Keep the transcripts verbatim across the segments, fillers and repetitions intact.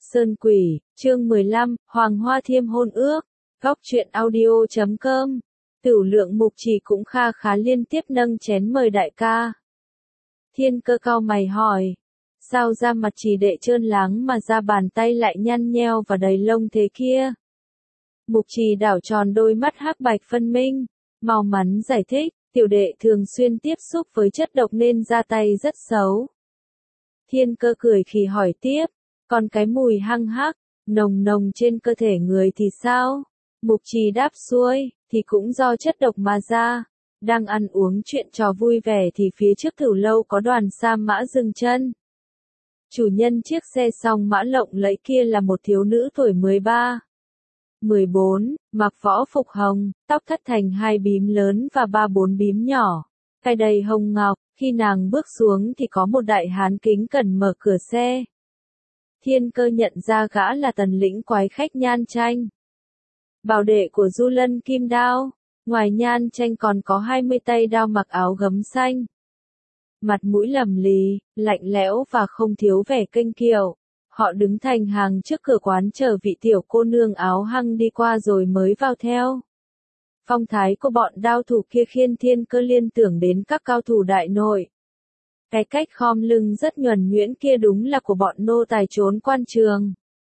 Sơn Quỷ, chương mười lăm, Hoàng Hoa Thiêm hôn ước, góc truyện audio chấm com. Tửu Lượng Mục Trì cũng kha khá liên tiếp nâng chén mời đại ca. Thiên Cơ cau mày hỏi, sao da mặt Trì đệ trơn láng mà da bàn tay lại nhăn nheo và đầy lông thế kia? Mục Trì đảo tròn đôi mắt hắc bạch phân minh, mau mắn giải thích, tiểu đệ thường xuyên tiếp xúc với chất độc nên da tay rất xấu. Thiên Cơ cười khì hỏi tiếp, còn cái mùi hăng hắc, nồng nồng trên cơ thể người thì sao? Mục Trì đáp xuôi, thì cũng do chất độc mà ra. Đang ăn uống chuyện trò vui vẻ thì phía trước Thửu lâu có đoàn sa mã dừng chân. Chủ nhân chiếc xe song mã lộng lẫy kia là một thiếu nữ tuổi mười ba, mười bốn, mặc võ phục hồng, tóc thắt thành hai bím lớn và ba bốn bím nhỏ, cài đầy hồng ngọc. Khi nàng bước xuống thì có một đại hán kính cẩn mở cửa xe. Thiên Cơ nhận ra gã là tần lĩnh quái khách Nhan Tranh, bảo đệ của Du Lân Kim Đao. Ngoài Nhan Tranh còn có hai mươi tay đao mặc áo gấm xanh, mặt mũi lầm lì, lạnh lẽo và không thiếu vẻ kênh kiệu. Họ đứng thành hàng trước cửa quán chờ vị tiểu cô nương áo hăng đi qua rồi mới vào theo. Phong thái của bọn đao thủ kia khiến Thiên Cơ liên tưởng đến các cao thủ đại nội. Cái cách khom lưng rất nhuần nhuyễn kia đúng là của bọn nô tài trốn quan trường.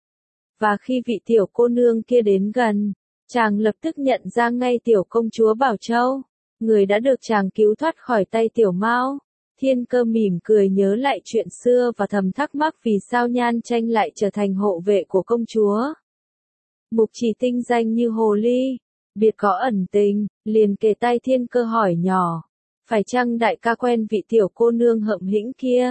Và khi vị tiểu cô nương kia đến gần, chàng lập tức nhận ra ngay tiểu công chúa Bảo Châu, người đã được chàng cứu thoát khỏi tay tiểu Mao. Thiên Cơ mỉm cười nhớ lại chuyện xưa và thầm thắc mắc vì sao Nhan Tranh lại trở thành hộ vệ của công chúa. Mục Trì tinh danh như hồ ly, biệt có ẩn tình, liền kề tai Thiên Cơ hỏi nhỏ, phải chăng đại ca quen vị tiểu cô nương Hậm Hĩnh kia?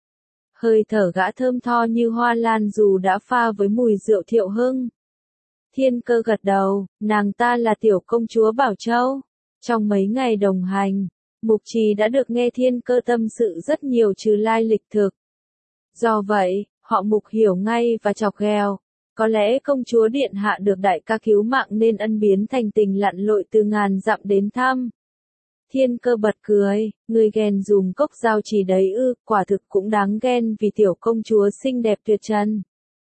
Hơi thở gã thơm tho như hoa lan dù đã pha với mùi rượu Thiệu Hưng. Thiên Cơ gật đầu, nàng ta là tiểu công chúa Bảo Châu. Trong mấy ngày đồng hành, Mục Trì đã được nghe Thiên Cơ tâm sự rất nhiều trừ lai lịch thực. Do vậy, họ Mục hiểu ngay và chọc ghẹo. Có lẽ công chúa điện hạ được đại ca cứu mạng nên ân biến thành tình lặn lội từ ngàn dặm đến thăm. Thiên Cơ bật cười, người ghen dùng cốc dao chỉ đấy ư, quả thực cũng đáng ghen vì tiểu công chúa xinh đẹp tuyệt trần.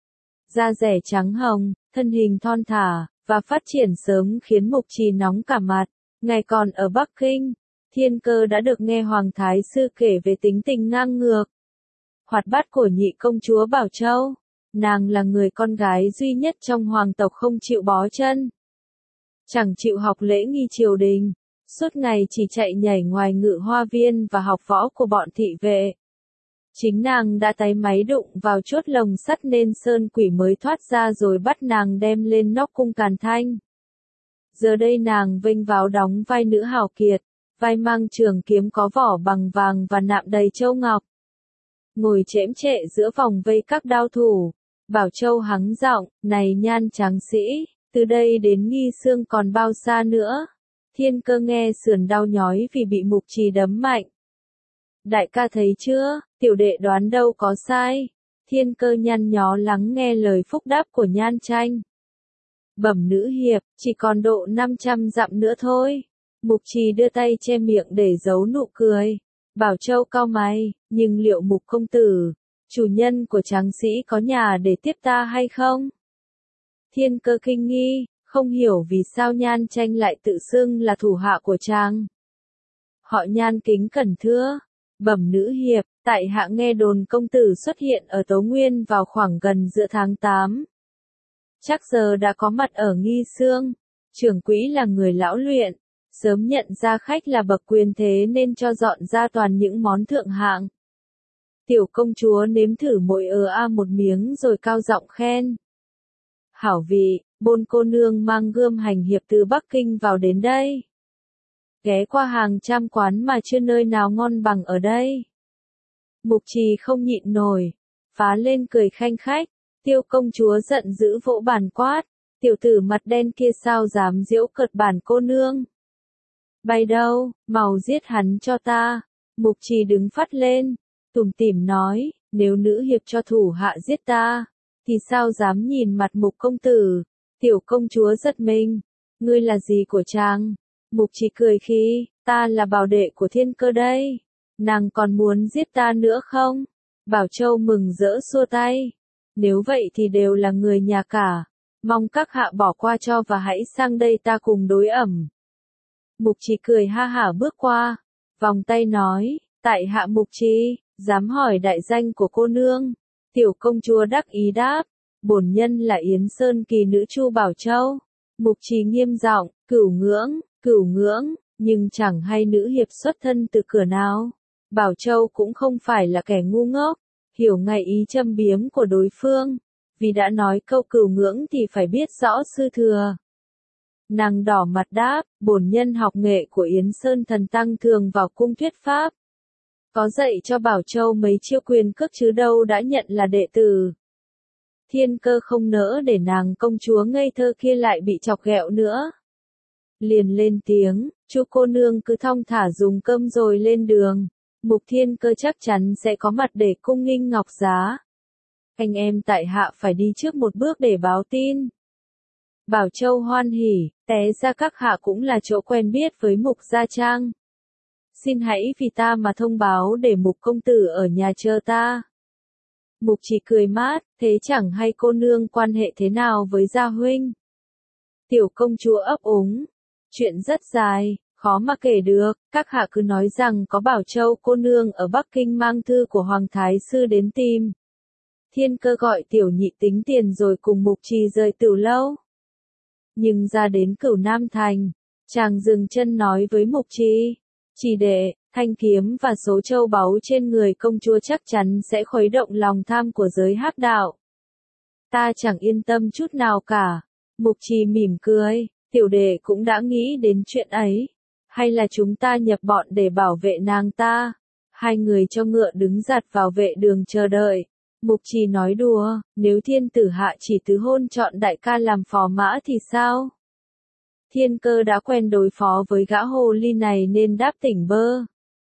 Da rẻ trắng hồng, thân hình thon thả, và phát triển sớm khiến Mục Trì nóng cả mặt. Ngày còn ở Bắc Kinh, Thiên Cơ đã được nghe Hoàng Thái Sư kể về tính tình ngang ngược, hoạt bát của nhị công chúa Bảo Châu. Nàng là người con gái duy nhất trong hoàng tộc không chịu bó chân, chẳng chịu học lễ nghi triều đình, suốt ngày chỉ chạy nhảy ngoài ngự hoa viên và học võ của bọn thị vệ. Chính nàng đã táy máy đụng vào chốt lồng sắt nên Sơn Quỷ mới thoát ra rồi bắt nàng đem lên nóc cung Càn Thanh. Giờ đây nàng vênh váo đóng vai nữ hào kiệt, vai mang trường kiếm có vỏ bằng vàng và nạm đầy châu ngọc. Ngồi chễm chệ giữa vòng vây các đao thủ, Bảo Châu hắng giọng, này Nhan tráng sĩ, từ đây đến Nghi Sương còn bao xa nữa? Thiên Cơ nghe sườn đau nhói vì bị Mục Trì đấm mạnh. Đại ca thấy chưa, tiểu đệ đoán đâu có sai. Thiên Cơ nhăn nhó lắng nghe lời phúc đáp của Nhan Tranh. Bẩm nữ hiệp, chỉ còn độ năm trăm dặm nữa thôi. Mục Trì đưa tay che miệng để giấu nụ cười. Bảo Châu cau mày, nhưng liệu Mục công tử, chủ nhân của tráng sĩ có nhà để tiếp ta hay không? Thiên Cơ kinh nghi, không hiểu vì sao Nhan Tranh lại tự xưng là thủ hạ của chàng. Họ Nhan kính cẩn thưa, bẩm nữ hiệp, tại hạ nghe đồn công tử xuất hiện ở Tấu Nguyên vào khoảng gần giữa tháng tám. Chắc giờ đã có mặt ở Nghi Sương. Trưởng quỹ là người lão luyện, sớm nhận ra khách là bậc quyền thế nên cho dọn ra toàn những món thượng hạng. Tiểu công chúa nếm thử mỗi ơ a một miếng rồi cao giọng khen. Hảo vị, bôn cô nương mang gươm hành hiệp từ Bắc Kinh vào đến đây. Ghé qua hàng trăm quán mà chưa nơi nào ngon bằng ở đây. Mục Trì không nhịn nổi, phá lên cười khanh khách. Tiêu công chúa giận dữ vỗ bàn quát, tiểu tử mặt đen kia sao dám giễu cợt bản cô nương? Bay đâu, mau giết hắn cho ta. Mục Trì đứng phắt lên, tủm tỉm nói, nếu nữ hiệp cho thủ hạ giết ta, thì sao dám nhìn mặt Mục công tử? Tiểu công chúa giật mình, ngươi là gì của chàng? Mục Trì cười khi, ta là bảo đệ của Thiên Cơ đây. Nàng còn muốn giết ta nữa không? Bảo Châu mừng rỡ xua tay. Nếu vậy thì đều là người nhà cả. Mong các hạ bỏ qua cho và hãy sang đây ta cùng đối ẩm. Mục Trì cười ha hả bước qua, vòng tay nói, tại hạ Mục Trì, dám hỏi đại danh của cô nương. Tiểu công chúa đắc ý đáp, bổn nhân là Yến Sơn kỳ nữ Chu Bảo Châu. Mục Trì nghiêm giọng, cửu ngưỡng, cửu ngưỡng, nhưng chẳng hay nữ hiệp xuất thân từ cửa nào. Bảo Châu cũng không phải là kẻ ngu ngốc, hiểu ngay ý châm biếm của đối phương, vì đã nói câu cửu ngưỡng thì phải biết rõ sư thừa. Nàng đỏ mặt đáp, bổn nhân học nghệ của Yến Sơn thần tăng thường vào cung thuyết pháp. Có dạy cho Bảo Châu mấy chiêu quyền cước chứ đâu đã nhận là đệ tử. Thiên Cơ không nỡ để nàng công chúa ngây thơ kia lại bị chọc ghẹo nữa. Liền lên tiếng, Chu cô nương cứ thong thả dùng cơm rồi lên đường. Mục Thiên Cơ chắc chắn sẽ có mặt để cung nghinh ngọc giá. Anh em tại hạ phải đi trước một bước để báo tin. Bảo Châu hoan hỉ, té ra các hạ cũng là chỗ quen biết với Mục Gia Trang. Xin hãy vì ta mà thông báo để Mục công tử ở nhà chờ ta. Mục Trì cười mát, thế chẳng hay cô nương quan hệ thế nào với Gia huynh? Tiểu công chúa ấp úng, chuyện rất dài, khó mà kể được, các hạ cứ nói rằng có Bảo Châu cô nương ở Bắc Kinh mang thư của Hoàng Thái Sư đến tìm. Thiên Cơ gọi tiểu nhị tính tiền rồi cùng Mục Trì rời Tửu lâu. Nhưng ra đến Cửu Nam Thành, chàng dừng chân nói với Mục Trì, Trì đệ, thanh kiếm và số châu báu trên người công chúa chắc chắn sẽ khuấy động lòng tham của giới hắc đạo. Ta chẳng yên tâm chút nào cả. Mục Trì mỉm cười, tiểu đệ cũng đã nghĩ đến chuyện ấy. Hay là chúng ta nhập bọn để bảo vệ nàng ta? Hai người cho ngựa đứng giặt vào vệ đường chờ đợi. Mục Trì nói đùa, nếu thiên tử hạ chỉ tứ hôn chọn đại ca làm phò mã thì sao? Thiên Cơ đã quen đối phó với gã hồ ly này nên đáp tỉnh bơ.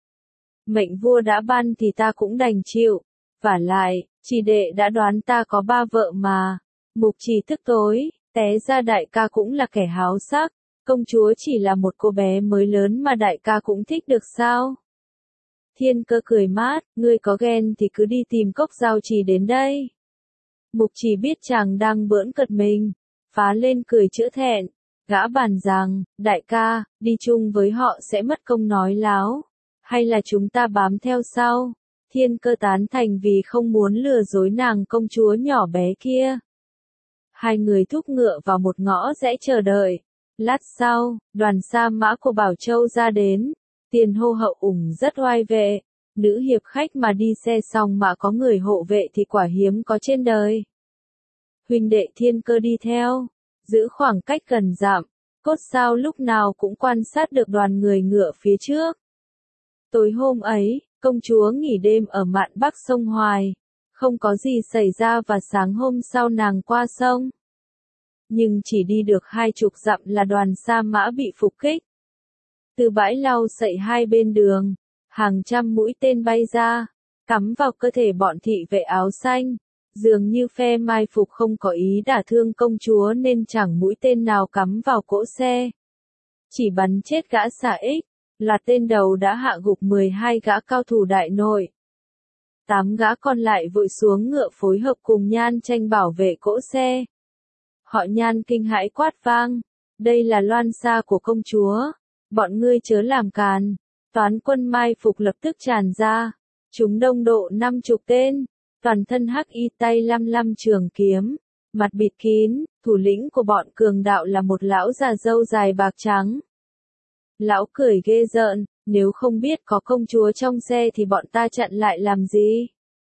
Mệnh vua đã ban thì ta cũng đành chịu. Vả lại, Trì đệ đã đoán ta có ba vợ mà. Mục Trì tức tối, té ra đại ca cũng là kẻ háo sắc. Công chúa chỉ là một cô bé mới lớn mà đại ca cũng thích được sao? Thiên Cơ cười mát, ngươi có ghen thì cứ đi tìm Cốc Giao Trì đến đây. Mục Trì biết chàng đang bỡn cợt mình, phá lên cười chữa thẹn. Gã bàn rằng, đại ca, đi chung với họ sẽ mất công nói láo. Hay là chúng ta bám theo sau? Thiên Cơ tán thành vì không muốn lừa dối nàng công chúa nhỏ bé kia. Hai người thúc ngựa vào một ngõ rẽ chờ đợi. Lát sau, đoàn sa mã của Bảo Châu ra đến. Tiền hô hậu ủng rất oai vệ. Nữ hiệp khách mà đi xe xong mà có người hộ vệ thì quả hiếm có trên đời. Huynh đệ Thiên Cơ đi theo. Giữ khoảng cách gần dặm, cốt sao lúc nào cũng quan sát được đoàn người ngựa phía trước. Tối hôm ấy, công chúa nghỉ đêm ở mạn Bắc sông Hoài, không có gì xảy ra và sáng hôm sau nàng qua sông. Nhưng chỉ đi được hai chục dặm là đoàn sa mã bị phục kích. Từ bãi lau sậy hai bên đường, hàng trăm mũi tên bay ra, cắm vào cơ thể bọn thị vệ áo xanh. Dường như phe mai phục không có ý đả thương công chúa nên chẳng mũi tên nào cắm vào cỗ xe. Chỉ bắn chết gã xà ích, loạt tên đầu đã hạ gục mười hai gã cao thủ đại nội. Tám gã còn lại vội xuống ngựa phối hợp cùng Nhan Tranh bảo vệ cỗ xe. Họ Nhan kinh hãi quát vang, đây là loan sa của công chúa, bọn ngươi chớ làm càn. Toán quân mai phục lập tức tràn ra, chúng đông độ năm chục tên. Toàn thân hắc y tay lăm lăm trường kiếm, mặt bịt kín, thủ lĩnh của bọn cường đạo là một lão già râu dài bạc trắng. Lão cười ghê rợn, nếu không biết có công chúa trong xe thì bọn ta chặn lại làm gì?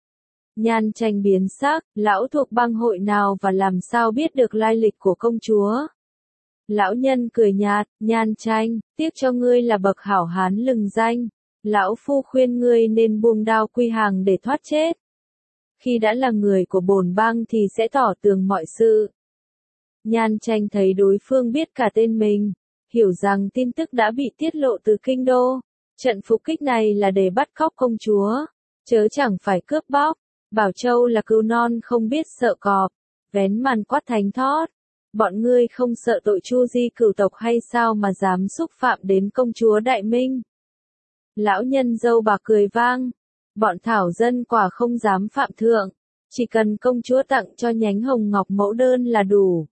Nhan Tranh biến sắc, lão thuộc bang hội nào và làm sao biết được lai lịch của công chúa? Lão nhân cười nhạt, Nhan Tranh, tiếc cho ngươi là bậc hảo hán lừng danh. Lão phu khuyên ngươi nên buông đao quy hàng để thoát chết. Khi đã là người của bổn bang thì sẽ tỏ tường mọi sự. Nhan Tranh thấy đối phương biết cả tên mình, hiểu rằng tin tức đã bị tiết lộ từ kinh đô. Trận phục kích này là để bắt cóc công chúa, chớ chẳng phải cướp bóc. Bảo Châu là cừu non không biết sợ cọp, vén màn quát thánh thót. Bọn ngươi không sợ tội chu di cửu tộc hay sao mà dám xúc phạm đến công chúa Đại Minh? Lão nhân dâu bạc cười vang. Bọn thảo dân quả không dám phạm thượng, Chỉ cần công chúa tặng cho nhánh hồng ngọc mẫu đơn là đủ.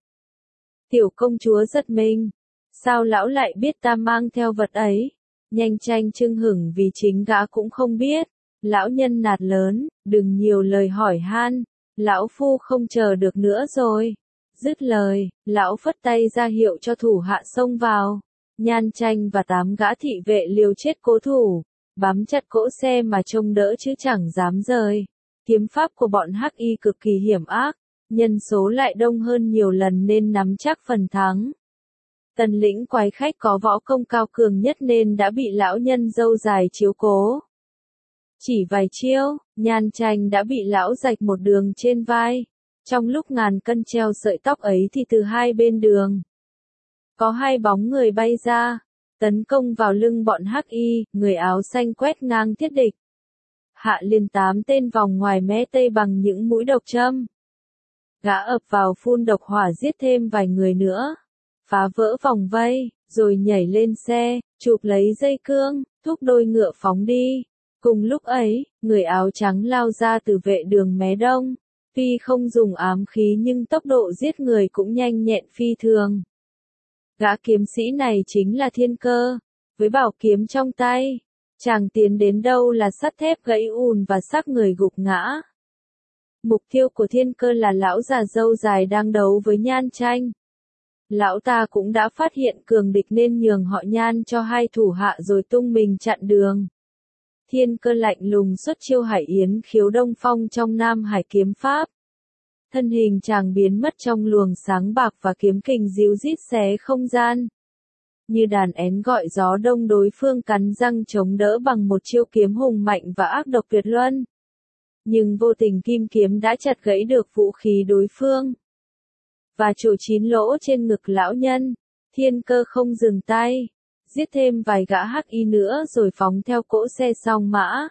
Tiểu công chúa giật mình. Sao lão lại biết ta mang theo vật ấy? Nhanh tranh chưng hửng vì chính gã cũng không biết. Lão nhân nạt lớn, đừng nhiều lời hỏi han. Lão phu không chờ được nữa rồi. Dứt lời, lão phất tay ra hiệu cho thủ hạ xông vào. Nhan tranh và tám gã thị vệ liều chết cố thủ, bám chặt cỗ xe mà trông đỡ chứ chẳng dám rời. Kiếm pháp của bọn Hắc Y cực kỳ hiểm ác, nhân số lại đông hơn nhiều lần nên nắm chắc phần thắng. Tần lĩnh quái khách có võ công cao cường nhất nên đã bị lão nhân râu dài chiếu cố. Chỉ vài chiêu, Nhan tranh đã bị lão rạch một đường trên vai. Trong lúc ngàn cân treo sợi tóc ấy thì từ hai bên đường, có hai bóng người bay ra, tấn công vào lưng bọn Hắc Y, người áo xanh quét ngang thiết địch. Hạ liền tám tên vòng ngoài mé tây bằng những mũi độc châm. Gã ập vào phun độc hỏa giết thêm vài người nữa, phá vỡ vòng vây, rồi nhảy lên xe, chụp lấy dây cương, thúc đôi ngựa phóng đi. Cùng lúc ấy, người áo trắng lao ra từ vệ đường mé đông. Tuy không dùng ám khí nhưng tốc độ giết người cũng nhanh nhẹn phi thường. Gã kiếm sĩ này chính là Thiên Cơ, với bảo kiếm trong tay. Chàng tiến đến đâu là sắt thép gãy ùn và xác người gục ngã. Mục tiêu của Thiên Cơ là lão già râu dài đang đấu với Nhan tranh. Lão ta cũng đã phát hiện cường địch nên nhường họ Nhan cho hai thủ hạ rồi tung mình chặn đường. Thiên Cơ lạnh lùng xuất chiêu Hải Yến khiếu Đông Phong trong Nam Hải kiếm pháp. Thân hình chàng biến mất trong luồng sáng bạc và kiếm kình díu rít xé không gian. Như đàn én gọi gió đông, đối phương cắn răng chống đỡ bằng một chiêu kiếm hùng mạnh và ác độc tuyệt luân. Nhưng vô tình kim kiếm đã chặt gãy được vũ khí đối phương. Và chỗ chín lỗ trên ngực lão nhân, Thiên Cơ không dừng tay. Giết thêm vài gã Hắc Y nữa rồi phóng theo cỗ xe song mã.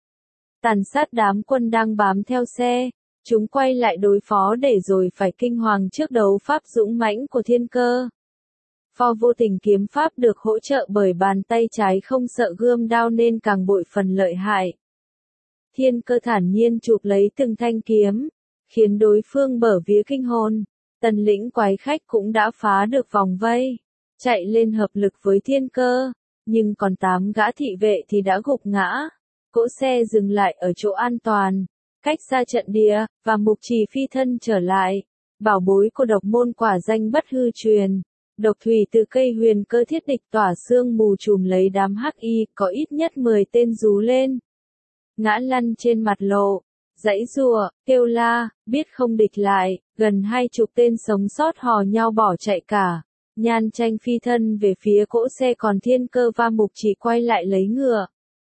Tàn sát đám quân đang bám theo xe, chúng quay lại đối phó để rồi phải kinh hoàng trước đấu pháp dũng mãnh của Thiên Cơ. Pho vô tình kiếm pháp được hỗ trợ bởi bàn tay trái không sợ gươm đao nên càng bội phần lợi hại. Thiên Cơ thản nhiên chụp lấy từng thanh kiếm, khiến đối phương bở vía kinh hồn. Tần lĩnh quái khách cũng đã phá được vòng vây, chạy lên hợp lực với Thiên Cơ, nhưng còn tám gã thị vệ thì đã gục ngã. Cỗ xe dừng lại ở chỗ an toàn, cách xa trận địa, và Mục Trì phi thân trở lại. Bảo bối của độc môn quả danh bất hư truyền. Độc thủy từ cây huyền cơ thiết địch tỏa sương mù trùm lấy đám Hắc Y, có ít nhất mười tên rú lên. Ngã lăn trên mặt lộ, giãy giụa, kêu la, biết không địch lại, gần hai chục tên sống sót hò nhau bỏ chạy cả. Nhan tranh phi thân về phía cỗ xe còn Thiên Cơ và Mục Trì quay lại lấy ngựa.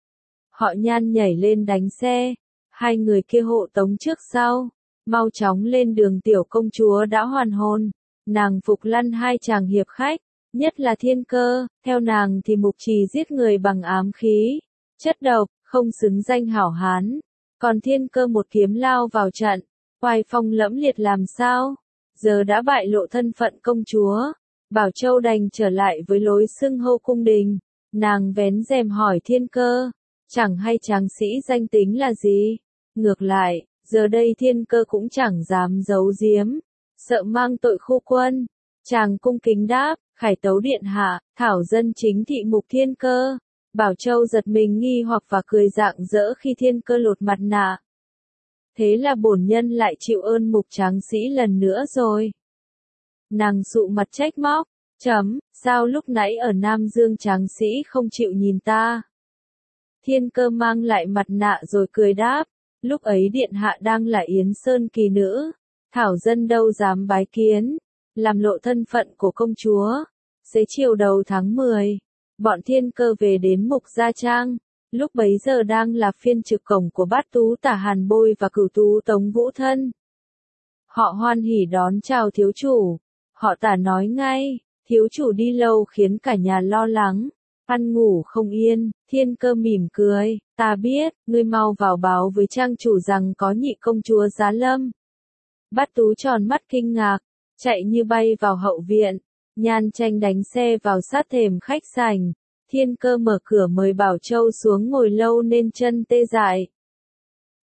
Họ Nhan nhảy lên đánh xe, hai người kia hộ tống trước sau, mau chóng lên đường. Tiểu công chúa đã hoàn hồn, nàng phục lăn hai chàng hiệp khách, nhất là Thiên Cơ, theo nàng thì Mục Trì giết người bằng ám khí, chất độc, không xứng danh hảo hán, còn Thiên Cơ một kiếm lao vào trận, oai phong lẫm liệt làm sao, giờ đã bại lộ thân phận công chúa. Bảo Châu đành trở lại với lối xưng hô cung đình, nàng vén rèm hỏi Thiên Cơ, chẳng hay tráng sĩ danh tính là gì? Ngược lại, giờ đây Thiên Cơ cũng chẳng dám giấu giếm, sợ mang tội khu quân. Chàng cung kính đáp, khải tấu điện hạ, thảo dân chính thị Mục Thiên Cơ. Bảo Châu giật mình nghi hoặc và cười rạng rỡ khi Thiên Cơ lột mặt nạ. Thế là bổn nhân lại chịu ơn Mục tráng sĩ lần nữa rồi. Nàng sụ mặt trách móc, chấm, sao lúc nãy ở Nam Dương tráng sĩ không chịu nhìn ta? Thiên Cơ mang lại mặt nạ rồi cười đáp, lúc ấy điện hạ đang là Yến Sơn kỳ nữ, thảo dân đâu dám bái kiến, làm lộ thân phận của công chúa. Xế chiều đầu tháng mười, bọn Thiên Cơ về đến Mục Gia Trang, lúc bấy giờ đang là phiên trực cổng của Bát Tú Tả Hàn Bôi và Cửu Tú Tống Vũ Thân. Họ hoan hỉ đón chào thiếu chủ. Họ Tả nói ngay, thiếu chủ đi lâu khiến cả nhà lo lắng, ăn ngủ không yên. Thiên Cơ mỉm cười, ta biết, ngươi mau vào báo với trang chủ rằng có nhị công chúa giá lâm. Bát Tú tròn mắt kinh ngạc, chạy như bay vào hậu viện. Nhan tranh đánh xe vào sát thềm khách sảnh. Thiên Cơ mở cửa mời Bảo Châu xuống ngồi lâu nên chân tê dại.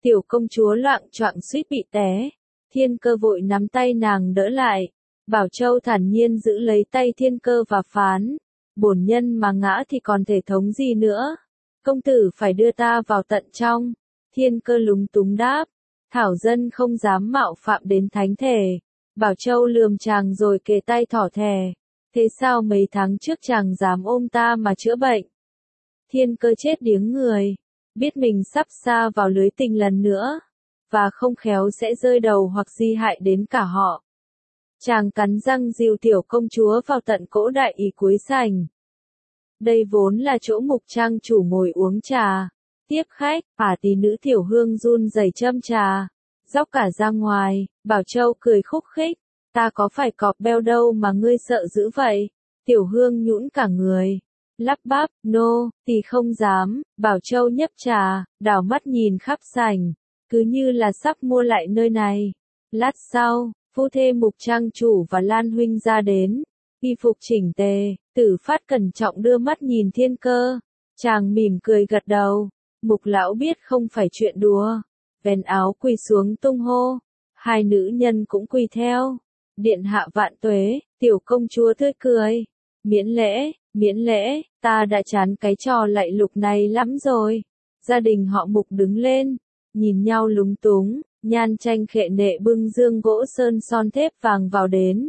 Tiểu công chúa loạng choạng suýt bị té. Thiên Cơ vội nắm tay nàng đỡ lại. Bảo Châu thản nhiên giữ lấy tay Thiên Cơ và phán. Bổn nhân mà ngã thì còn thể thống gì nữa. Công tử phải đưa ta vào tận trong. Thiên Cơ lúng túng đáp. Thảo dân không dám mạo phạm đến thánh thể. Bảo Châu lườm chàng rồi kề tay thỏ thè. Thế sao mấy tháng trước chàng dám ôm ta mà chữa bệnh? Thiên Cơ chết điếng người. Biết mình sắp sa vào lưới tình lần nữa. Và không khéo sẽ rơi đầu hoặc di hại đến cả họ. Chàng cắn răng dìu tiểu công chúa vào tận cỗ đại ý cuối sảnh. Đây vốn là chỗ mục trang chủ ngồi uống trà. Tiếp khách, ả tí nữ Tiểu Hương run rẩy châm trà. Dóc cả ra ngoài, Bảo Châu cười khúc khích. Ta có phải cọp beo đâu mà ngươi sợ dữ vậy? Tiểu Hương nhũn cả người. Lắp bắp, nô, tỳ không dám. Bảo Châu nhấp trà, đảo mắt nhìn khắp sảnh. Cứ như là sắp mua lại nơi này. Lát sau, phu thê mục trang chủ và Lan huynh ra đến. Y phục chỉnh tề, Tử Phát cẩn trọng đưa mắt nhìn Thiên Cơ. Chàng mỉm cười gật đầu. Mục lão biết không phải chuyện đùa. Vén áo quỳ xuống tung hô. Hai nữ nhân cũng quỳ theo. Điện hạ vạn tuế, tiểu công chúa tươi cười. Miễn lễ, miễn lễ, ta đã chán cái trò lạy lục này lắm rồi. Gia đình họ Mục đứng lên, nhìn nhau lúng túng, Nhan Tranh khệ nệ bưng dương gỗ sơn son thép vàng vào đến.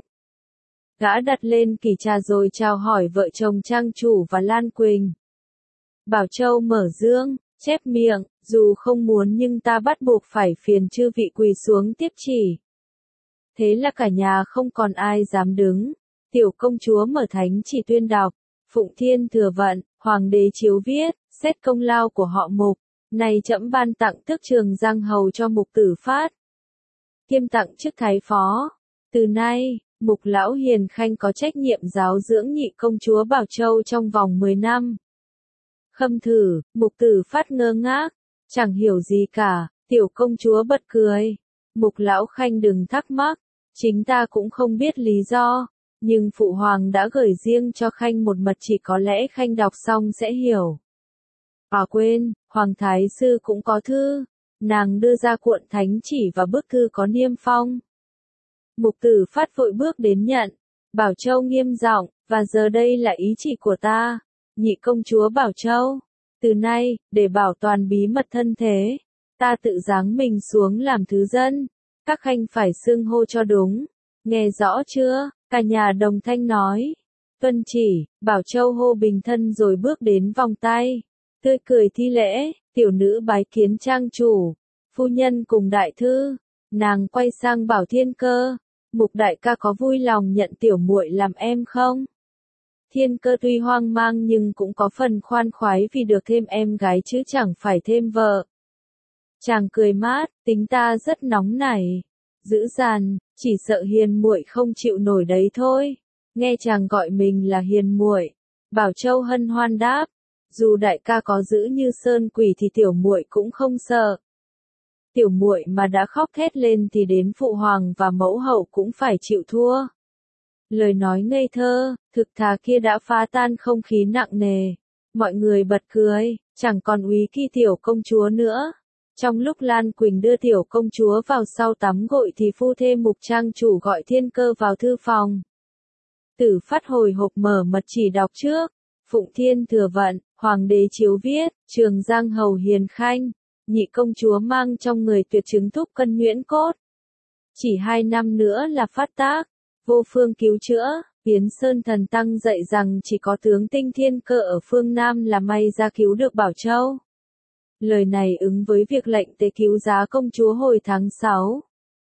Gã đặt lên kỷ trà rồi chào hỏi vợ chồng trang chủ và Lan Quỳnh. Bảo Châu mở dương, chép miệng, dù không muốn nhưng ta bắt buộc phải phiền chư vị quỳ xuống tiếp chỉ. Thế là cả nhà không còn ai dám đứng. Tiểu công chúa mở thánh chỉ tuyên đọc. Phụng Thiên thừa vận, hoàng đế chiếu viết, xét công lao của họ Mục. Này trẫm ban tặng tước trường giang hầu cho Mục Tử Phát. Kiêm tặng chức thái phó. Từ nay, Mục lão hiền khanh có trách nhiệm giáo dưỡng nhị công chúa Bảo Châu trong vòng mười năm. Khâm thử, Mục Tử Phát ngơ ngác, chẳng hiểu gì cả, tiểu công chúa bật cười. Mục lão khanh đừng thắc mắc, chính ta cũng không biết lý do, nhưng phụ hoàng đã gửi riêng cho khanh một mật chỉ có lẽ khanh đọc xong sẽ hiểu. À quên, hoàng thái sư cũng có thư, nàng đưa ra cuộn thánh chỉ và bức thư có niêm phong. Mục Tử Phát vội bước đến nhận, Bảo Châu nghiêm giọng, và giờ đây là ý chỉ của ta, nhị công chúa Bảo Châu. Từ nay, để bảo toàn bí mật thân thế, ta tự giáng mình xuống làm thứ dân. Các khanh phải xưng hô cho đúng. Nghe rõ chưa? Cả nhà đồng thanh nói. Tuân chỉ, Bảo Châu hô bình thân rồi bước đến vòng tay. Tươi cười thi lễ, tiểu nữ bái kiến trang chủ. Phu nhân cùng đại thư. Nàng quay sang bảo Thiên Cơ. Mục đại ca có vui lòng nhận tiểu muội làm em không? Thiên Cơ tuy hoang mang nhưng cũng có phần khoan khoái vì được thêm em gái chứ chẳng phải thêm vợ. Chàng cười mát, tính ta rất nóng nảy, dữ dằn, chỉ sợ hiền muội không chịu nổi đấy thôi. Nghe chàng gọi mình là hiền muội, Bảo Châu hân hoan đáp, dù đại ca có dữ như sơn quỷ thì tiểu muội cũng không sợ. Tiểu muội mà đã khóc thét lên thì đến phụ hoàng và mẫu hậu cũng phải chịu thua. Lời nói ngây thơ, thực thà kia đã phá tan không khí nặng nề. Mọi người bật cười, chẳng còn úy kỳ tiểu công chúa nữa. Trong lúc Lan Quỳnh đưa tiểu công chúa vào sau tắm gội thì phu thê Mục trang chủ gọi Thiên Cơ vào thư phòng. Tử Phát hồi hộp mở mật chỉ đọc trước. Phụng Thiên thừa vận, hoàng đế chiếu viết, trường giang hầu hiền khanh, nhị công chúa mang trong người tuyệt chứng thúc cân nhuyễn cốt. Chỉ hai năm nữa là phát tác, vô phương cứu chữa. Yến Sơn thần tăng dạy rằng chỉ có tướng tinh Thiên Cơ ở phương Nam là may ra cứu được Bảo Châu. Lời này ứng với việc lệnh tế cứu giá công chúa hồi tháng sáu.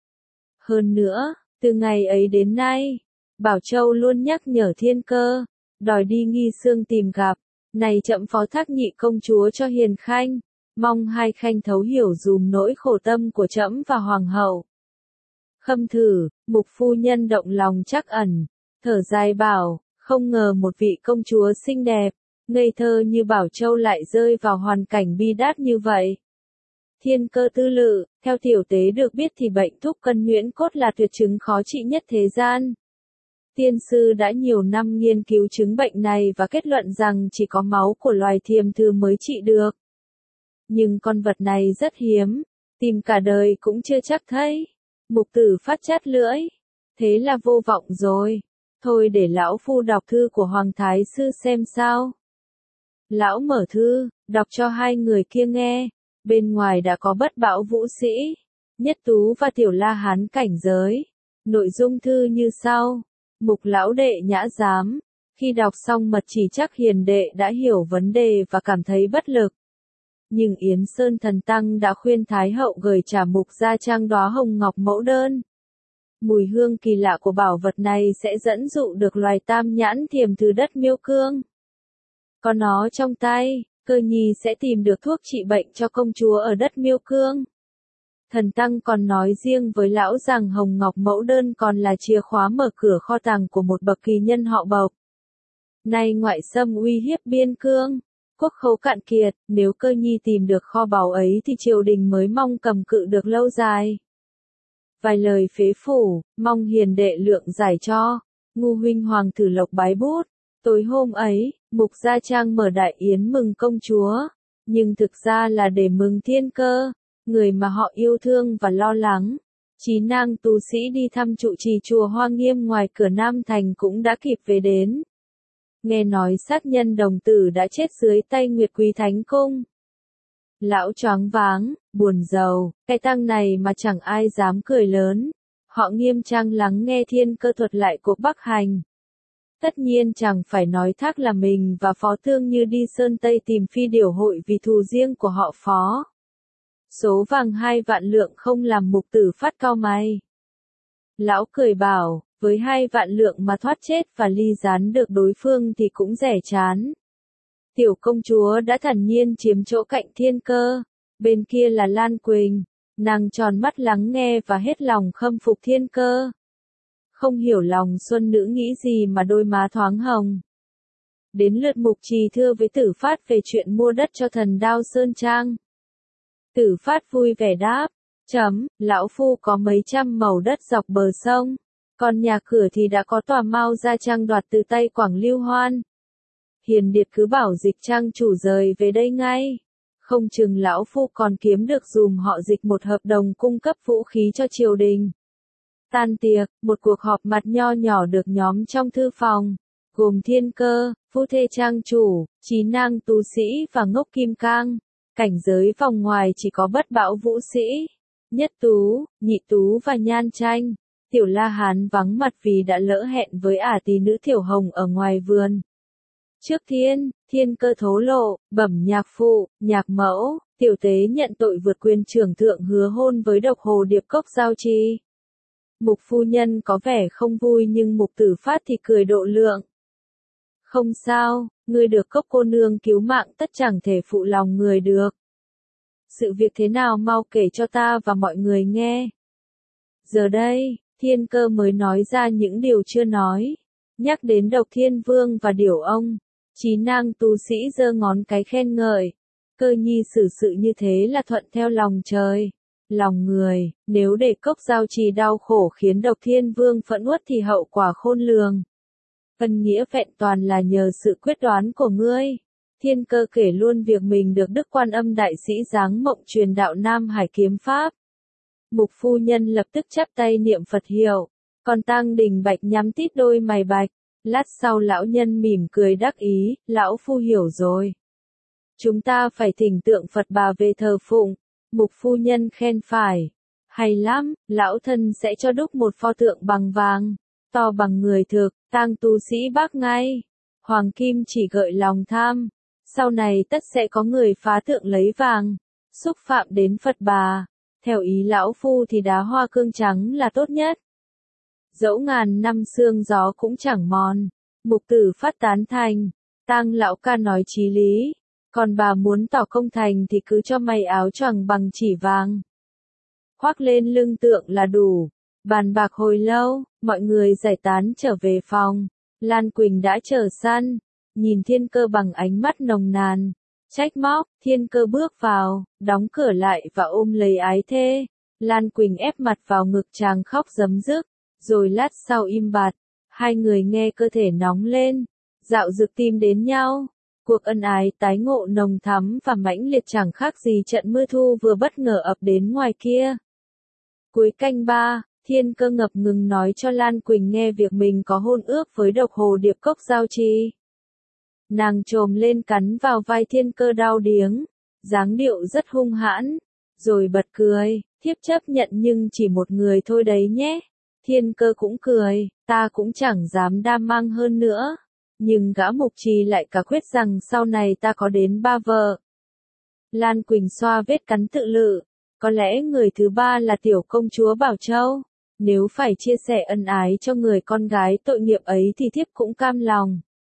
Hơn nữa, từ ngày ấy đến nay, Bảo Châu luôn nhắc nhở Thiên Cơ, đòi đi Nghi Sương tìm gặp, này chậm phó thác nhị công chúa cho hiền khanh, mong hai khanh thấu hiểu dùm nỗi khổ tâm của trẫm và hoàng hậu. Khâm thử, Mục phu nhân động lòng trắc ẩn, thở dài bảo, không ngờ một vị công chúa xinh đẹp, ngây thơ như Bảo Châu lại rơi vào hoàn cảnh bi đát như vậy. Thiên Cơ tư lự, theo tiểu tế được biết thì bệnh thúc cân nhuyễn cốt là tuyệt chứng khó trị nhất thế gian. Tiên sư đã nhiều năm nghiên cứu chứng bệnh này và kết luận rằng chỉ có máu của loài thiềm thư mới trị được. Nhưng con vật này rất hiếm, tìm cả đời cũng chưa chắc thấy. Mục Tử Phát chát lưỡi. Thế là vô vọng rồi. Thôi để lão phu đọc thư của Hoàng Thái Sư xem sao. Lão mở thư, đọc cho hai người kia nghe. Bên ngoài đã có Bất Bão Vũ Sĩ, Nhất Tú và Tiểu La Hán cảnh giới. Nội dung thư như sau. Mục lão đệ nhã giám. Khi đọc xong mật chỉ chắc hiền đệ đã hiểu vấn đề và cảm thấy bất lực. Nhưng Yến Sơn Thần Tăng đã khuyên Thái Hậu gửi trả mục ra trang đóa hồng ngọc mẫu đơn. Mùi hương kỳ lạ của bảo vật này sẽ dẫn dụ được loài tam nhãn thiềm từ đất Miêu Cương. Có nó trong tay, Cơ Nhi sẽ tìm được thuốc trị bệnh cho công chúa ở đất Miêu Cương. Thần Tăng còn nói riêng với lão rằng hồng ngọc mẫu đơn còn là chìa khóa mở cửa kho tàng của một bậc kỳ nhân họ Bộc. Nay ngoại xâm uy hiếp biên cương, quốc khố cạn kiệt, nếu Cơ Nhi tìm được kho báu ấy thì triều đình mới mong cầm cự được lâu dài. Vài lời phế phủ, mong hiền đệ lượng giải cho. Ngu huynh hoàng thử lộc bái bút. Tối hôm ấy, Mục Gia Trang mở đại yến mừng công chúa, nhưng thực ra là để mừng Thiên Cơ, người mà họ yêu thương và lo lắng. Chí Nang tu sĩ đi thăm trụ trì chùa Hoa Nghiêm ngoài cửa Nam Thành cũng đã kịp về đến. Nghe nói sát nhân đồng tử đã chết dưới tay Nguyệt Quý Thánh Cung. Lão choáng váng, buồn rầu, cái tăng này mà chẳng ai dám cười lớn. Họ nghiêm trang lắng nghe Thiên Cơ thuật lại cuộc Bắc Hành. Tất nhiên chẳng phải nói thác là mình và Phó Thương Như đi Sơn Tây tìm Phi Điểu hội vì thù riêng của họ Phó. Số vàng hai vạn lượng không làm Mục Tử Phát cau mày. Lão cười bảo, với hai vạn lượng mà thoát chết và ly gián được đối phương thì cũng rẻ chán. Tiểu công chúa đã thản nhiên chiếm chỗ cạnh Thiên Cơ, bên kia là Lan Quỳnh, nàng tròn mắt lắng nghe và hết lòng khâm phục Thiên Cơ. Không hiểu lòng xuân nữ nghĩ gì mà đôi má thoáng hồng. Đến lượt Mục Trì thưa với Tử Phát về chuyện mua đất cho thần Đao Sơn Trang. Tử Phát vui vẻ đáp, chấm, lão phu có mấy trăm mẩu đất dọc bờ sông, còn nhà cửa thì đã có tòa Mao Gia Trang đoạt từ tay Quảng Lưu Hoan. Hiền điệt cứ bảo Dịch Trang chủ rời về đây ngay, không chừng lão phu còn kiếm được dùm họ Dịch một hợp đồng cung cấp vũ khí cho triều đình. Tan tiệc, một cuộc họp mặt nho nhỏ được nhóm trong thư phòng, gồm Thiên Cơ, Phu Thê Trang chủ, Chí Nang tu sĩ và Ngốc Kim Cang. Cảnh giới vòng ngoài chỉ có Bất Bão Vũ Sĩ, Nhất Tú, Nhị Tú và Nhan Tranh. Tiểu La Hán vắng mặt vì đã lỡ hẹn với ả tỷ nữ Tiểu Hồng ở ngoài vườn. Trước thiên, Thiên Cơ thố lộ, bẩm nhạc phụ, nhạc mẫu, tiểu tế nhận tội vượt quyền trưởng thượng hứa hôn với độc hồ điệp cốc Giao Trì. Mục phu nhân có vẻ không vui nhưng Mục Tử Phát thì cười độ lượng. Không sao, ngươi được cốc cô nương cứu mạng tất chẳng thể phụ lòng người được. Sự việc thế nào mau kể cho ta và mọi người nghe. Giờ đây, Thiên Cơ mới nói ra những điều chưa nói. Nhắc đến Độc Thiên Vương và Điểu Ông, Chí Nang tu sĩ giơ ngón cái khen ngợi. Cơ Nhi xử sự như thế là thuận theo lòng trời, lòng người, nếu để cốc Giao Trì đau khổ khiến Độc Thiên Vương phẫn uất thì hậu quả khôn lường. Ân nghĩa vẹn toàn là nhờ sự quyết đoán của ngươi. Thiên Cơ kể luôn việc mình được Đức Quan Âm đại sĩ giáng mộng truyền đạo Nam Hải kiếm pháp. Mục phu nhân lập tức chắp tay niệm Phật hiệu, còn Tang Đình Bạch nhắm tít đôi mày bạch. Lát sau lão nhân mỉm cười đắc ý, lão phu hiểu rồi. Chúng ta phải thỉnh tượng Phật Bà về thờ phụng. Mục phu nhân khen phải. Hay lắm, lão thân sẽ cho đúc một pho tượng bằng vàng, to bằng người thực. Tang tu sĩ bác ngay. Hoàng kim chỉ gợi lòng tham. Sau này tất sẽ có người phá tượng lấy vàng, xúc phạm đến Phật Bà. Theo ý lão phu thì đá hoa cương trắng là tốt nhất. Dẫu ngàn năm sương gió cũng chẳng mòn. Mục Tử Phát tán thành. Tang lão ca nói chí lý. Còn bà muốn tỏ công thành thì cứ cho mày áo choàng bằng chỉ vàng, khoác lên lưng tượng là đủ. Bàn bạc hồi lâu, mọi người giải tán trở về phòng. Lan Quỳnh đã trở săn, nhìn Thiên Cơ bằng ánh mắt nồng nàn, trách móc. Thiên Cơ bước vào, đóng cửa lại và ôm lấy ái thê. Lan Quỳnh ép mặt vào ngực chàng khóc rấm rức, rồi lát sau im bặt. Hai người nghe cơ thể nóng lên, dạo dực tim đến nhau. Cuộc ân ái tái ngộ nồng thắm và mãnh liệt chẳng khác gì trận mưa thu vừa bất ngờ ập đến ngoài kia. Cuối canh ba, Thiên Cơ ngập ngừng nói cho Lan Quỳnh nghe việc mình có hôn ước với độc hồ điệp cốc Giao Trì. Nàng chồm lên cắn vào vai Thiên Cơ đau điếng, dáng điệu rất hung hãn, rồi bật cười, thiếp chấp nhận nhưng chỉ một người thôi đấy nhé. Thiên Cơ cũng cười, ta cũng chẳng dám đam mang hơn nữa. Nhưng gã Mục Trì lại cả quyết rằng sau này ta có đến ba vợ. Lan Quỳnh xoa vết cắn tự lự, có lẽ người thứ ba là tiểu công chúa Bảo Châu. Nếu phải chia sẻ ân ái cho người con gái tội nghiệp ấy thì thiếp cũng cam lòng.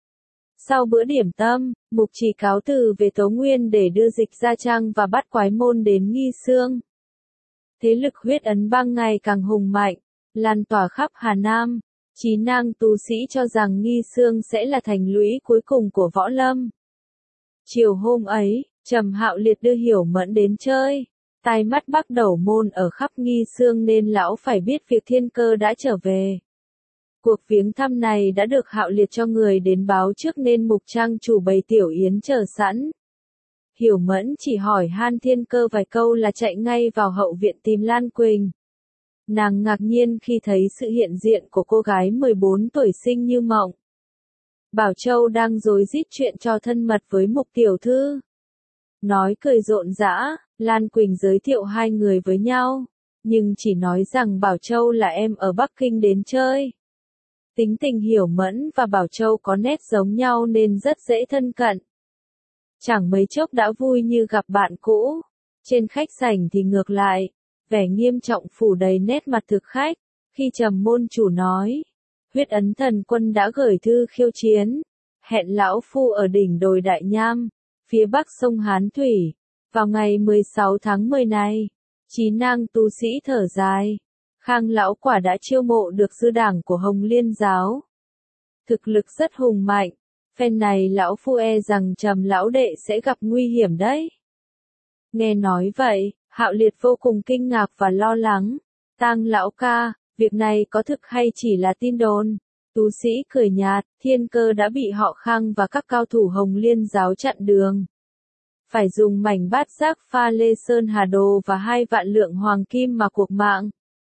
Sau bữa điểm tâm, Mục Trì cáo từ về Tố Nguyên để đưa Dịch Gia Trang và Bát Quái Môn đến Nghi Sương. Thế lực huyết ấn bang ngày càng hùng mạnh, lan tỏa khắp Hà Nam. Chí Nang tu sĩ cho rằng Nghi Sương sẽ là thành lũy cuối cùng của võ lâm. Chiều hôm ấy, Trầm Hạo Liệt đưa Hiểu Mẫn đến chơi. Tai mắt Bắc Đầu Môn ở khắp Nghi Sương nên lão phải biết việc Thiên Cơ đã trở về. Cuộc viếng thăm này đã được Hạo Liệt cho người đến báo trước nên Mục Trang chủ bày tiểu yến chờ sẵn. Hiểu Mẫn chỉ hỏi han Thiên Cơ vài câu là chạy ngay vào hậu viện tìm Lan Quỳnh. Nàng ngạc nhiên khi thấy sự hiện diện của cô gái mười bốn tuổi xinh như mộng. Bảo Châu đang rối rít chuyện cho thân mật với Mục tiểu thư. Nói cười rộn rã, Lan Quỳnh giới thiệu hai người với nhau, nhưng chỉ nói rằng Bảo Châu là em ở Bắc Kinh đến chơi. Tính tình Hiểu Mẫn và Bảo Châu có nét giống nhau nên rất dễ thân cận. Chẳng mấy chốc đã vui như gặp bạn cũ. Trên khách sảnh thì ngược lại, vẻ nghiêm trọng phủ đầy nét mặt thực khách, khi Trầm môn chủ nói, huyết ấn thần quân đã gửi thư khiêu chiến, hẹn lão phu ở đỉnh đồi Đại Nham, phía bắc sông Hán Thủy, vào ngày mười sáu tháng mười này. Chí Nang tu sĩ thở dài, Khang lão quả đã chiêu mộ được dư đảng của Hồng Liên giáo. Thực lực rất hùng mạnh, phen này lão phu e rằng Trầm lão đệ sẽ gặp nguy hiểm đấy. Nghe nói vậy, Hạo Liệt vô cùng kinh ngạc và lo lắng. Tang lão ca, việc này có thực hay chỉ là tin đồn? Tu sĩ cười nhạt, Thiên Cơ đã bị họ Khang và các cao thủ Hồng Liên giáo chặn đường. Phải dùng mảnh bát giác pha lê sơn hà đồ và hai vạn lượng hoàng kim mà cuộc mạng.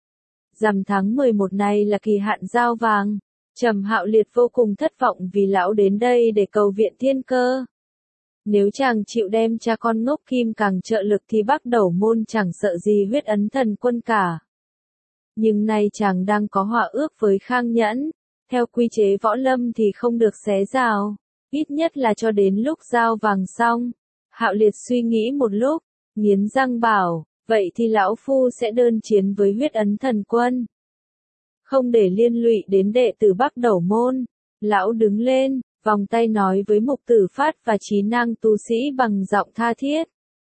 Rằm tháng mười một này là kỳ hạn giao vàng. Trầm Hạo Liệt vô cùng thất vọng vì lão đến đây để cầu viện Thiên Cơ. Nếu chàng chịu đem cha con ngốc kim càng trợ lực thì Bắc Đầu Môn chẳng sợ gì huyết ấn thần quân cả. Nhưng nay chàng đang có họa ước với Khang Nhẫn, theo quy chế võ lâm thì không được xé rào, ít nhất là cho đến lúc giao vàng xong. Hạo Liệt suy nghĩ một lúc, nghiến răng bảo, vậy thì lão phu sẽ đơn chiến với huyết ấn thần quân. Không để liên lụy đến đệ tử Bắc Đầu Môn, lão đứng lên, vòng tay nói với Mục Tử Phát và Chí Nang tu sĩ bằng giọng tha thiết.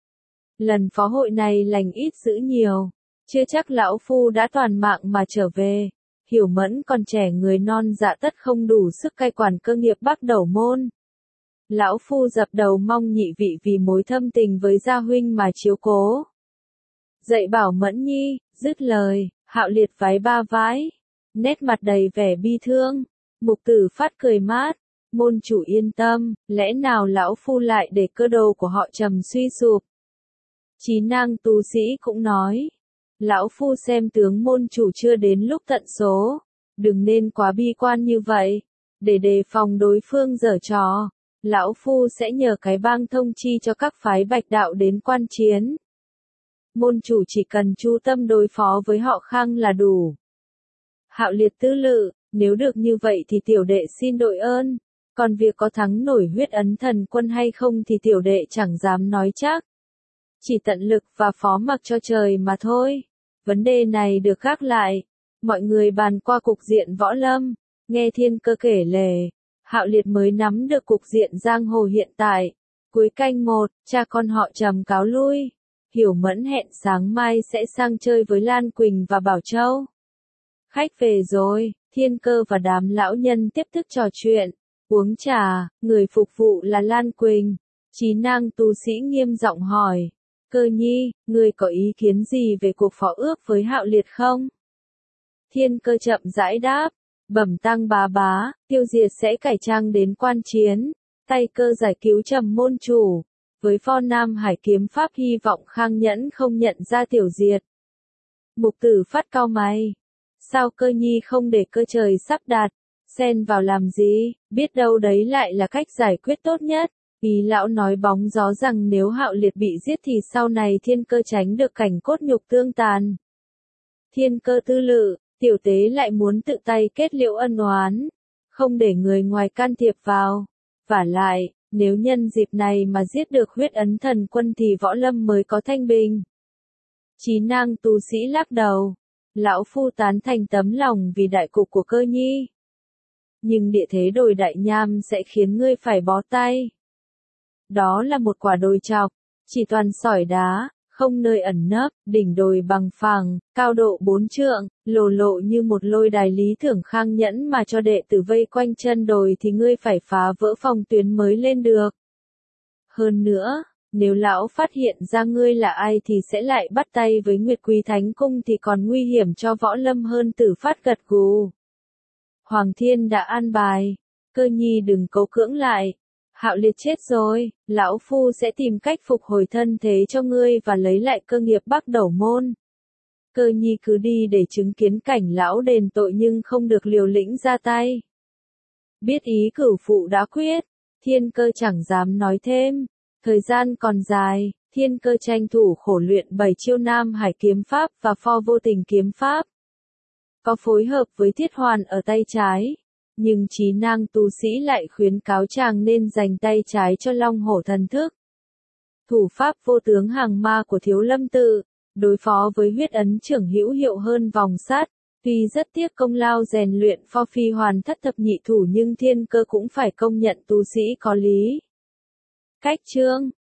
Lần phó hội này lành ít dữ nhiều, chưa chắc lão phu đã toàn mạng mà trở về. Hiểu Mẫn còn trẻ người non dạ tất không đủ sức cai quản cơ nghiệp Bắc Đầu Môn. Lão phu dập đầu mong nhị vị vì mối thâm tình với gia huynh mà chiếu cố. Dạy bảo Mẫn nhi, dứt lời, Hạo Liệt vái ba vái, nét mặt đầy vẻ bi thương. Mục Tử Phát cười mát, môn chủ yên tâm, lẽ nào lão phu lại để cơ đồ của họ Trầm suy sụp. Chí Nang tu sĩ cũng nói, lão phu xem tướng môn chủ chưa đến lúc tận số, đừng nên quá bi quan như vậy, để đề phòng đối phương giở trò, lão phu sẽ nhờ cái bang thông chi cho các phái bạch đạo đến quan chiến. Môn chủ chỉ cần chú tâm đối phó với họ Khang là đủ. Hạo Liệt tư lự, nếu được như vậy thì tiểu đệ xin đội ơn, còn việc có thắng nổi huyết ấn thần quân hay không thì tiểu đệ chẳng dám nói chắc. Chỉ tận lực và phó mặc cho trời mà thôi. Vấn đề này được gác lại. Mọi người bàn qua cục diện võ lâm. Nghe Thiên Cơ kể lể, Hạo Liệt mới nắm được cục diện giang hồ hiện tại. Cuối canh một, cha con họ Trầm cáo lui. Hiểu Mẫn hẹn sáng mai sẽ sang chơi với Lan Quỳnh và Bảo Châu. Khách về rồi, Thiên Cơ và đám lão nhân tiếp tục trò chuyện, uống trà, người phục vụ là Lan Quỳnh. Chí Nang tu sĩ nghiêm giọng hỏi, Cơ nhi, ngươi có ý kiến gì về cuộc phó ước với Hạo Liệt không? Thiên Cơ chậm rãi đáp, bẩm tăng bá bá, tiêu diệt sẽ cải trang đến quan chiến, tay cơ giải cứu Trầm môn chủ. Với pho Nam Hải kiếm pháp hy vọng Khang Nhẫn không nhận ra tiểu diệt. Mục Tử Phát cau mày. Sao Cơ Nhi không để cơ trời sắp đặt, xen vào làm gì, biết đâu đấy lại là cách giải quyết tốt nhất. Ý lão nói bóng gió rằng nếu Hạo Liệt bị giết thì sau này thiên cơ tránh được cảnh cốt nhục tương tàn. Thiên cơ tư lự, tiểu tế lại muốn tự tay kết liễu ân oán, không để người ngoài can thiệp vào. Vả lại, nếu nhân dịp này mà giết được huyết ấn thần quân thì võ lâm mới có thanh bình. Chí Nang tu sĩ lắc đầu. Lão phu tán thành tấm lòng vì đại cục của Cơ Nhi. Nhưng địa thế đồi Đại Nham sẽ khiến ngươi phải bó tay. Đó là một quả đồi chọc, chỉ toàn sỏi đá, không nơi ẩn nấp, đỉnh đồi bằng phẳng, cao độ bốn trượng, lồ lộ như một lôi đài. Lý Thưởng Khang Nhẫn mà cho đệ tử vây quanh chân đồi thì ngươi phải phá vỡ phòng tuyến mới lên được. Hơn nữa, nếu lão phát hiện ra ngươi là ai thì sẽ lại bắt tay với Nguyệt Quý Thánh Cung thì còn nguy hiểm cho võ lâm hơn. Tử Phát gật gù. Hoàng Thiên đã an bài, Cơ Nhi đừng cố cưỡng lại. Hạo Liệt chết rồi, lão phu sẽ tìm cách phục hồi thân thế cho ngươi và lấy lại cơ nghiệp Bắc Đẩu Môn. Cơ Nhi cứ đi để chứng kiến cảnh lão đền tội nhưng không được liều lĩnh ra tay. Biết ý cửu phụ đã quyết, Thiên Cơ chẳng dám nói thêm. Thời gian còn dài, Thiên Cơ tranh thủ khổ luyện bảy chiêu Nam Hải kiếm pháp và pho vô tình kiếm pháp. Có phối hợp với Thiết Hoàn ở tay trái. Nhưng Chí Nang tu sĩ lại khuyến cáo chàng nên dành tay trái cho Long Hổ thần thức. Thủ pháp vô tướng hàng ma của Thiếu Lâm Tự, đối phó với huyết ấn trưởng hữu hiệu hơn vòng sát. Tuy rất tiếc công lao rèn luyện pho phi hoàn thất thập nhị thủ nhưng Thiên Cơ cũng phải công nhận tu sĩ có lý. Cách chương